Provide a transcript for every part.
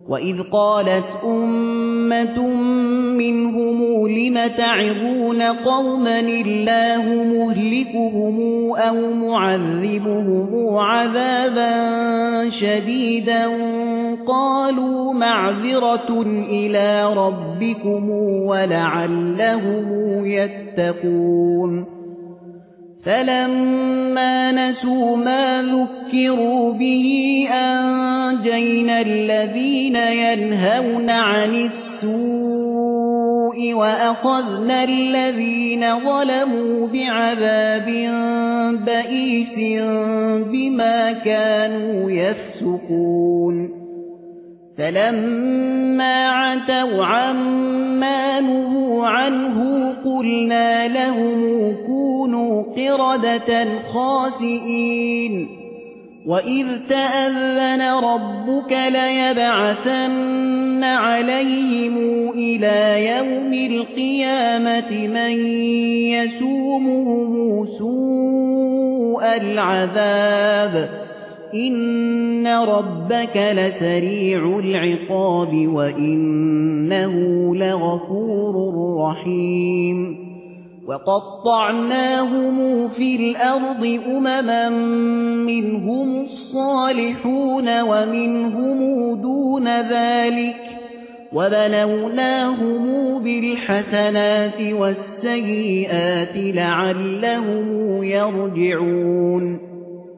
وإذ قالت أمة منهم لم تعظون قوما الله مهلكهم أو معذبهم عذابا شديدا قالوا معذرة إلى ربكم ولعلهم يتقون فلما نسوا ما ذكروا به أنجينا الذين ينهون عن السوء وأخذنا الذين ظلموا بعذاب بئيس بما كانوا يفسقون فلما عتوا عما نهوا عنه قلنا لهم كونوا قردة خاسئين وإذ تأذن ربك ليبعثن عليهم إلى يوم القيامة من يسومهم سوء العذاب إن ربك لسريع العقاب وإنه لغفور رحيم وقطعناهم في الأرض أمما منهم الصالحون ومنهم دون ذلك وبلوناهم بالحسنات والسيئات لعلهم يرجعون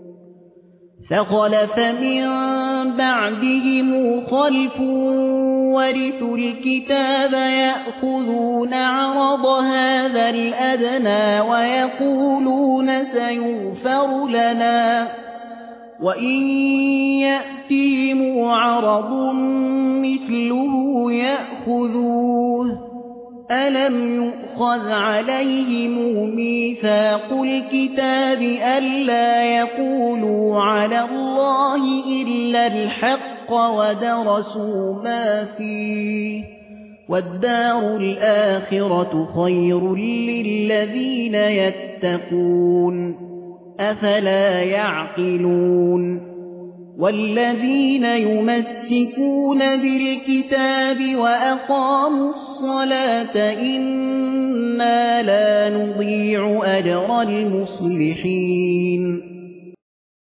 فخلف من بعدهم خلف ورثوا الكتاب يأخذون عرض هذا الأدنى ويقولون سيغفر لنا وإن يأتهم عرض مثله يأخذوه ألم يؤخذ عليهم ميثاق الكتاب ألا يقولوا على الله إلا الحق ودرسوا ما فيه والدار الآخرة خير للذين يتقون أفلا يعقلون والذين يمسكون بالكتاب وأقاموا الصلاة إنا لا نضيع أجر المصلحين